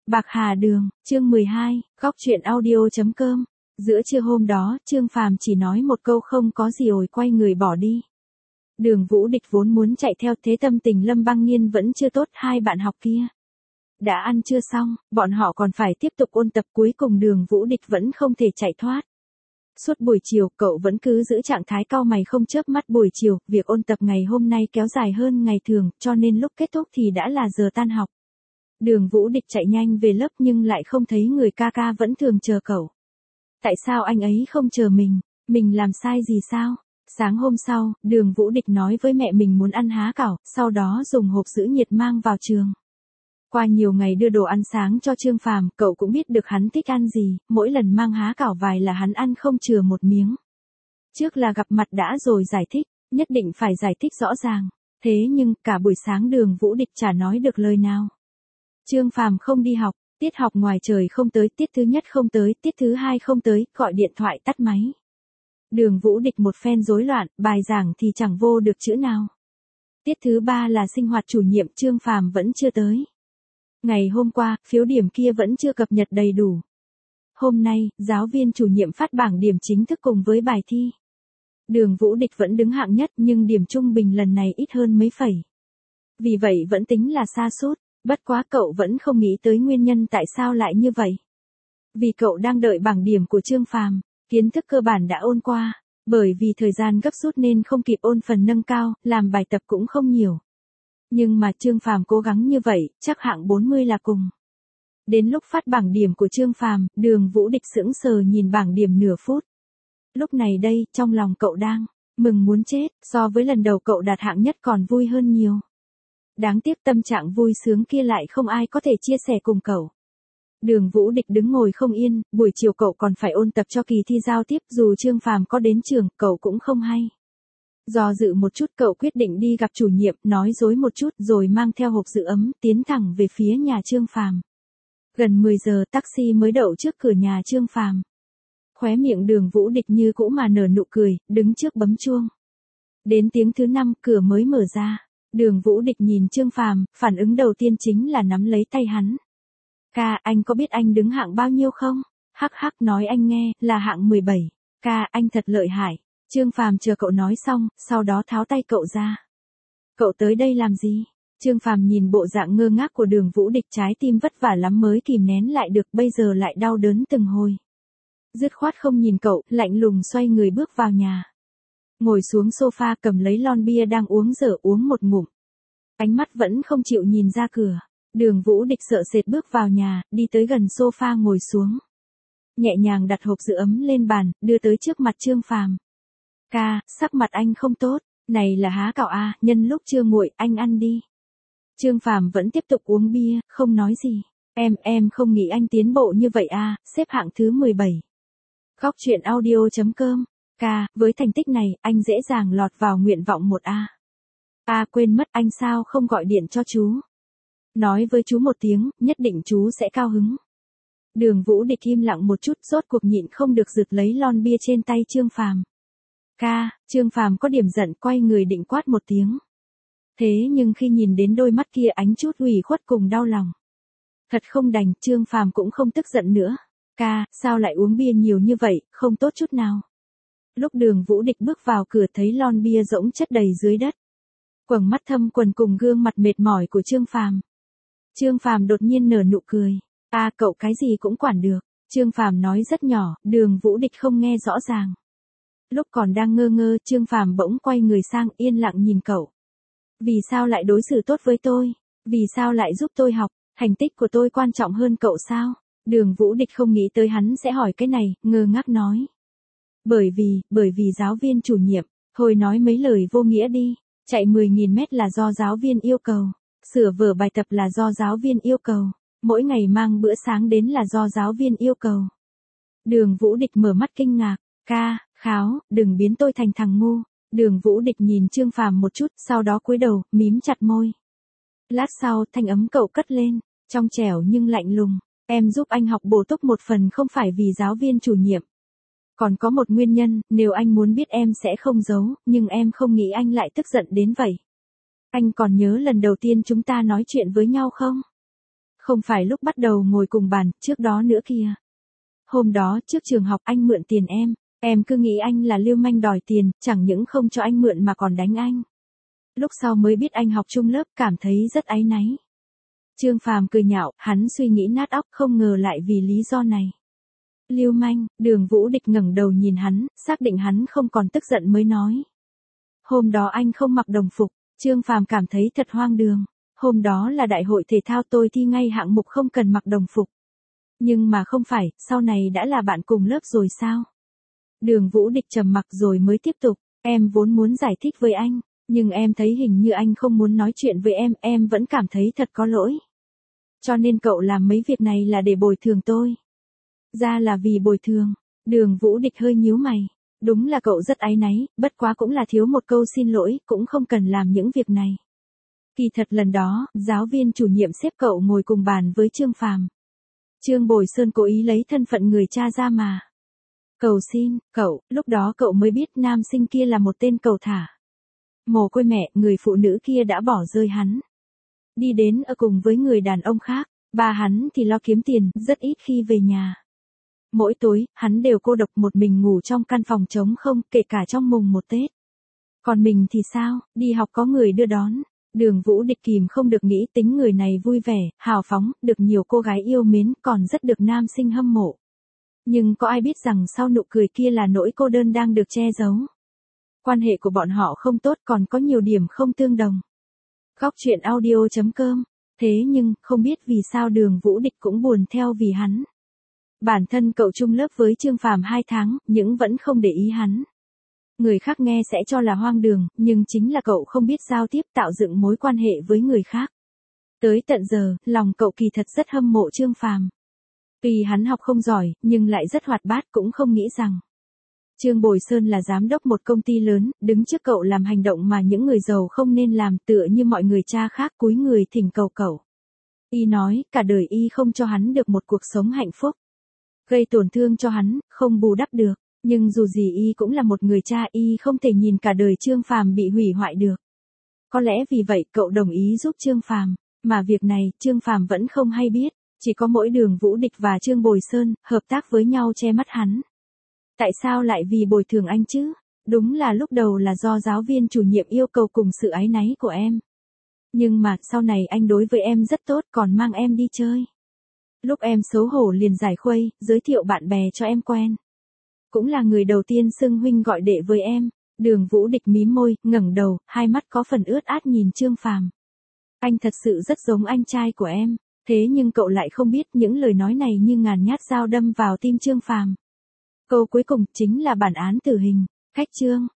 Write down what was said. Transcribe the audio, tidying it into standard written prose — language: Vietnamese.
Bạc Hà Đường, chương 12, góc truyện audio.com. Giữa trưa hôm đó, Trương Phàm chỉ nói một câu không có gì rồi quay người bỏ đi. Đường Vũ Địch vốn muốn chạy theo, thế tâm tình Lâm Băng Nghiên vẫn chưa tốt, hai bạn học kia đã ăn chưa xong, bọn họ còn phải tiếp tục ôn tập, cuối cùng Đường Vũ Địch vẫn không thể chạy thoát. Suốt buổi chiều, cậu vẫn cứ giữ trạng thái cau mày không chớp mắt. Buổi chiều, việc ôn tập ngày hôm nay kéo dài hơn ngày thường, cho nên lúc kết thúc thì đã là giờ tan học. Đường Vũ Địch chạy nhanh về lớp nhưng lại không thấy người ca ca vẫn thường chờ cậu. Tại sao anh ấy không chờ mình làm sai gì sao? Sáng hôm sau, Đường Vũ Địch nói với mẹ mình muốn ăn há cảo, sau đó dùng hộp sữa nhiệt mang vào trường. Qua nhiều ngày đưa đồ ăn sáng cho Trương Phàm, cậu cũng biết được hắn thích ăn gì, mỗi lần mang há cảo vài là hắn ăn không chừa một miếng. Trước là gặp mặt đã rồi giải thích, nhất định phải giải thích rõ ràng. Thế nhưng, cả buổi sáng Đường Vũ Địch chả nói được lời nào. Trương Phàm không đi học, tiết học ngoài trời không tới, tiết thứ nhất không tới, tiết thứ hai không tới, gọi điện thoại tắt máy. Đường Vũ Địch một phen rối loạn, bài giảng thì chẳng vô được chữ nào. Tiết thứ ba là sinh hoạt chủ nhiệm, Trương Phàm vẫn chưa tới. Ngày hôm qua, phiếu điểm kia vẫn chưa cập nhật đầy đủ. Hôm nay, giáo viên chủ nhiệm phát bảng điểm chính thức cùng với bài thi. Đường Vũ Địch vẫn đứng hạng nhất nhưng điểm trung bình lần này ít hơn mấy phẩy. Vì vậy vẫn tính là sa sút. Bất quá cậu vẫn không nghĩ tới nguyên nhân tại sao lại như vậy. Vì cậu đang đợi bảng điểm của Trương Phàm, kiến thức cơ bản đã ôn qua, bởi vì thời gian gấp rút nên không kịp ôn phần nâng cao, làm bài tập cũng không nhiều. Nhưng mà Trương Phàm cố gắng như vậy, chắc hạng 40 là cùng. Đến lúc phát bảng điểm của Trương Phàm, Đường Vũ Địch sững sờ nhìn bảng điểm nửa phút. Lúc này đây, trong lòng cậu đang mừng muốn chết, so với lần đầu cậu đạt hạng nhất còn vui hơn nhiều. Đáng tiếc tâm trạng vui sướng kia lại không ai có thể chia sẻ cùng cậu. Đường Vũ Địch đứng ngồi không yên, buổi chiều cậu còn phải ôn tập cho kỳ thi giao tiếp, dù Trương Phàm có đến trường, cậu cũng không hay. Do dự một chút cậu quyết định đi gặp chủ nhiệm, nói dối một chút rồi mang theo hộp giữ ấm, tiến thẳng về phía nhà Trương Phàm. Gần 10 giờ taxi mới đậu trước cửa nhà Trương Phàm. Khóe miệng Đường Vũ Địch như cũ mà nở nụ cười, đứng trước bấm chuông. Đến tiếng thứ 5, cửa mới mở ra. Đường Vũ Địch nhìn Trương Phàm, phản ứng đầu tiên chính là nắm lấy tay hắn. Ca, anh có biết anh đứng hạng bao nhiêu không? Hắc hắc, nói anh nghe, là hạng 17. Ca, anh thật lợi hại. Trương Phàm chờ cậu nói xong, sau đó tháo tay cậu ra. Cậu tới đây làm gì? Trương Phàm nhìn bộ dạng ngơ ngác của Đường Vũ Địch, trái tim vất vả lắm mới kìm nén lại được, bây giờ lại đau đớn từng hồi. Dứt khoát không nhìn cậu, lạnh lùng xoay người bước vào nhà. Ngồi xuống sofa cầm lấy lon bia đang uống dở uống một ngụm. Ánh mắt vẫn không chịu nhìn ra cửa. Đường Vũ Địch sợ sệt bước vào nhà, đi tới gần sofa ngồi xuống. Nhẹ nhàng đặt hộp giữ ấm lên bàn, đưa tới trước mặt Trương Phàm. Ca, sắc mặt anh không tốt, này là há cảo à, nhân lúc chưa nguội, anh ăn đi. Trương Phàm vẫn tiếp tục uống bia, không nói gì. Em không nghĩ anh tiến bộ như vậy à, xếp hạng thứ 17. Góc truyện audio.com. Ca, với thành tích này, anh dễ dàng lọt vào nguyện vọng 1A. Quên mất, anh sao không gọi điện cho chú? Nói với chú một tiếng, nhất định chú sẽ cao hứng. Đường Vũ Địch im lặng một chút, rốt cuộc nhịn không được giật lấy lon bia trên tay Trương Phàm. Ca, Trương Phàm có điểm giận, quay người định quát một tiếng. Thế nhưng khi nhìn đến đôi mắt kia ánh chút ủy khuất cùng đau lòng. Thật không đành, Trương Phàm cũng không tức giận nữa. Ca, sao lại uống bia nhiều như vậy, không tốt chút nào. Lúc Đường Vũ Địch bước vào cửa thấy lon bia rỗng chất đầy dưới đất. Quầng mắt thâm quần cùng gương mặt mệt mỏi của Trương Phàm. Trương Phàm đột nhiên nở nụ cười. Cậu cái gì cũng quản được. Trương Phàm nói rất nhỏ, Đường Vũ Địch không nghe rõ ràng. Lúc còn đang ngơ ngơ, Trương Phàm bỗng quay người sang, yên lặng nhìn cậu. Vì sao lại đối xử tốt với tôi? Vì sao lại giúp tôi học? Thành tích của tôi quan trọng hơn cậu sao? Đường Vũ Địch không nghĩ tới hắn sẽ hỏi cái này, ngơ ngác nói. Bởi vì giáo viên chủ nhiệm, thôi nói mấy lời vô nghĩa đi, chạy 10.000 mét là do giáo viên yêu cầu, sửa vở bài tập là do giáo viên yêu cầu, mỗi ngày mang bữa sáng đến là do giáo viên yêu cầu. Đường Vũ Địch mở mắt kinh ngạc, ca, kháo, đừng biến tôi thành thằng ngu. Đường Vũ Địch nhìn Trương Phàm một chút, sau đó cúi đầu, mím chặt môi. Lát sau, thanh ấm cậu cất lên, trong trẻo nhưng lạnh lùng. Em giúp anh học bổ túc một phần không phải vì giáo viên chủ nhiệm. Còn có một nguyên nhân, nếu anh muốn biết em sẽ không giấu, nhưng em không nghĩ anh lại tức giận đến vậy. Anh còn nhớ lần đầu tiên chúng ta nói chuyện với nhau không? Không phải lúc bắt đầu ngồi cùng bàn, trước đó nữa kìa. Hôm đó trước trường học anh mượn tiền em cứ nghĩ anh là lưu manh đòi tiền, chẳng những không cho anh mượn mà còn đánh anh. Lúc sau mới biết anh học chung lớp, cảm thấy rất áy náy. Trương Phàm cười nhạo, hắn suy nghĩ nát óc, không ngờ lại vì lý do này. Lưu manh, Đường Vũ Địch ngẩng đầu nhìn hắn, xác định hắn không còn tức giận mới nói. Hôm đó anh không mặc đồng phục, Trương Phàm cảm thấy thật hoang đường. Hôm đó là đại hội thể thao, tôi thi ngay hạng mục không cần mặc đồng phục. Nhưng mà không phải, sau này đã là bạn cùng lớp rồi sao? Đường Vũ Địch trầm mặc rồi mới tiếp tục, em vốn muốn giải thích với anh, nhưng em thấy hình như anh không muốn nói chuyện với em vẫn cảm thấy thật có lỗi. Cho nên cậu làm mấy việc này là để bồi thường tôi. Ra là vì bồi thường, Đường Vũ Địch hơi nhíu mày. Đúng là cậu rất áy náy, bất quá cũng là thiếu một câu xin lỗi, cũng không cần làm những việc này. Kỳ thật lần đó, giáo viên chủ nhiệm xếp cậu ngồi cùng bàn với Trương Phàm. Trương Bồi Sơn cố ý lấy thân phận người cha ra mà. Cầu xin, cậu, lúc đó cậu mới biết nam sinh kia là một tên cầu thả. Mồ côi mẹ, người phụ nữ kia đã bỏ rơi hắn. Đi đến ở cùng với người đàn ông khác, ba hắn thì lo kiếm tiền, rất ít khi về nhà. Mỗi tối, hắn đều cô độc một mình ngủ trong căn phòng trống không, kể cả trong mùng 1 Tết. Còn mình thì sao, đi học có người đưa đón. Đường Vũ Địch kìm không được nghĩ tính người này vui vẻ, hào phóng, được nhiều cô gái yêu mến, còn rất được nam sinh hâm mộ. Nhưng có ai biết rằng sau nụ cười kia là nỗi cô đơn đang được che giấu. Quan hệ của bọn họ không tốt, còn có nhiều điểm không tương đồng. Góc truyện audio.com. Thế nhưng, không biết vì sao Đường Vũ Địch cũng buồn theo vì hắn. Bản thân cậu chung lớp với Trương Phàm 2 tháng, nhưng vẫn không để ý hắn. Người khác nghe sẽ cho là hoang đường, nhưng chính là cậu không biết giao tiếp, tạo dựng mối quan hệ với người khác. Tới tận giờ, lòng cậu kỳ thật rất hâm mộ Trương Phàm. Tuy hắn học không giỏi, nhưng lại rất hoạt bát, cũng không nghĩ rằng Trương Bồi Sơn là giám đốc một công ty lớn, đứng trước cậu làm hành động mà những người giàu không nên làm, tựa như mọi người cha khác cúi người thỉnh cầu cậu. Y nói, cả đời y không cho hắn được một cuộc sống hạnh phúc. Gây tổn thương cho hắn, không bù đắp được. Nhưng dù gì y cũng là một người cha, y không thể nhìn cả đời Trương Phàm bị hủy hoại được. Có lẽ vì vậy cậu đồng ý giúp Trương Phàm, mà việc này Trương Phàm vẫn không hay biết, chỉ có mỗi Đường Vũ Địch và Trương Bồi Sơn hợp tác với nhau che mắt hắn. Tại sao lại vì bồi thường anh chứ? Đúng là lúc đầu là do giáo viên chủ nhiệm yêu cầu cùng sự áy náy của em. Nhưng mà sau này anh đối với em rất tốt, còn mang em đi chơi. Lúc em xấu hổ liền giải khuây, giới thiệu bạn bè cho em quen. Cũng là người đầu tiên xưng huynh gọi đệ với em. Đường Vũ Địch mím môi, ngẩng đầu, hai mắt có phần ướt át nhìn Trương Phàm. Anh thật sự rất giống anh trai của em, thế nhưng cậu lại không biết những lời nói này như ngàn nhát dao đâm vào tim Trương Phàm. Câu cuối cùng chính là bản án tử hình. Khách Trương,